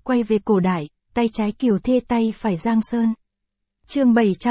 quay về cổ đại, tay trái Kiều Thê tay phải Giang Sơn. Chương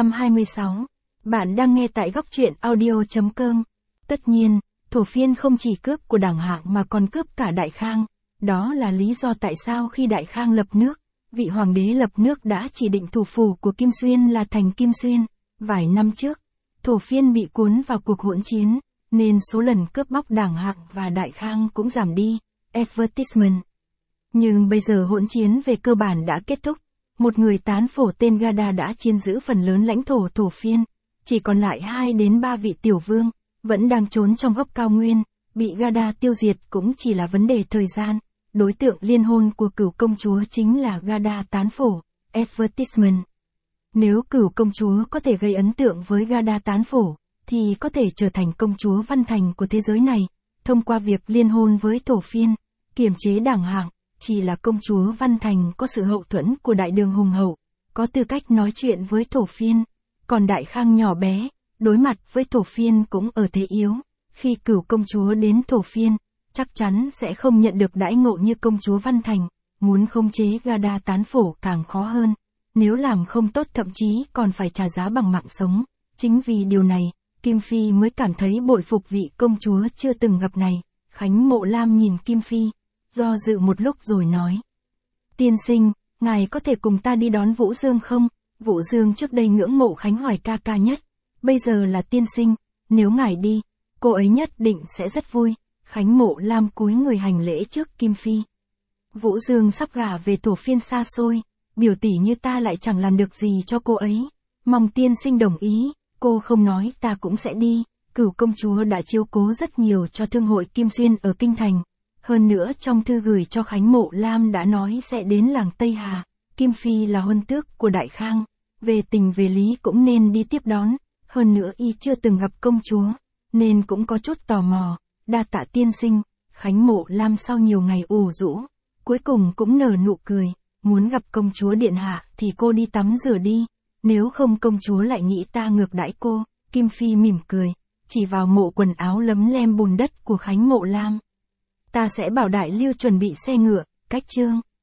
726. Bạn đang nghe tại góc truyện audio.com. Tất nhiên, Thổ Phiên không chỉ cướp của Đảng Hạng mà còn cướp cả Đại Khang. Đó là lý do tại sao khi Đại Khang lập nước, vị hoàng đế lập nước đã chỉ định thủ phủ của Kim Xuyên là thành Kim Xuyên. Vài năm trước, Thổ Phiên bị cuốn vào cuộc hỗn chiến, nên số lần cướp bóc Đảng Hạng và Đại Khang cũng giảm đi. Advertisement. Nhưng bây giờ hỗn chiến về cơ bản đã kết thúc. Một người tán phổ tên Gada đã chiếm giữ phần lớn lãnh thổ Thổ Phiên. Chỉ còn lại 2 đến 3 vị tiểu vương, vẫn đang trốn trong góc cao nguyên, bị Gada tiêu diệt cũng chỉ là vấn đề thời gian. Đối tượng liên hôn của Cửu công chúa chính là Gada tán phổ. Advertisement. Nếu Cửu công chúa có thể gây ấn tượng với Gada tán phổ, thì có thể trở thành công chúa văn thành của thế giới này, thông qua việc liên hôn với Thổ Phiên, kiềm chế Đảng Hạng. Chỉ là công chúa văn thành có sự hậu thuẫn của đại đường hùng hậu, có tư cách nói chuyện với Thổ Phiên. Còn Đại Khang nhỏ bé, đối mặt với Thổ Phiên cũng ở thế yếu. Khi Cửu công chúa đến Thổ Phiên, chắc chắn sẽ không nhận được đãi ngộ như công chúa văn thành. Muốn khống chế Gada tán phổ càng khó hơn. Nếu làm không tốt thậm chí còn phải trả giá bằng mạng sống. Chính vì điều này, Kim Phi mới cảm thấy bội phục vị công chúa chưa từng gặp này. Khánh Mộ Lam nhìn Kim Phi, do dự một lúc rồi nói. Tiên sinh, ngài có thể cùng ta đi đón Vũ Dương không? Vũ Dương trước đây ngưỡng mộ Khánh Hoài ca ca nhất. Bây giờ là tiên sinh, nếu ngài đi, cô ấy nhất định sẽ rất vui. Khánh Mộ Lam cúi người hành lễ trước Kim Phi. Vũ Dương sắp gả về Thổ Phiên xa xôi, biểu tỷ như ta lại chẳng làm được gì cho cô ấy. Mong tiên sinh đồng ý, cô không nói ta cũng sẽ đi. Cửu công chúa đã chiếu cố rất nhiều cho thương hội Kim Xuyên ở Kinh Thành. Hơn nữa trong thư gửi cho Khánh Mộ Lam đã nói sẽ đến làng Tây Hà. Kim Phi là huân tước của Đại Khang, về tình về lý cũng nên đi tiếp đón. Hơn nữa y chưa từng gặp công chúa, nên cũng có chút tò mò. Đa tạ tiên sinh. Khánh Mộ Lam sau nhiều ngày ủ rũ, cuối cùng cũng nở nụ cười. Muốn gặp công chúa điện hạ thì cô đi tắm rửa đi, nếu không công chúa lại nghĩ ta ngược đãi cô. Kim Phi mỉm cười, chỉ vào mộ quần áo lấm lem bùn đất của Khánh Mộ Lam. Ta sẽ bảo Đại Lưu chuẩn bị xe ngựa, cách chương.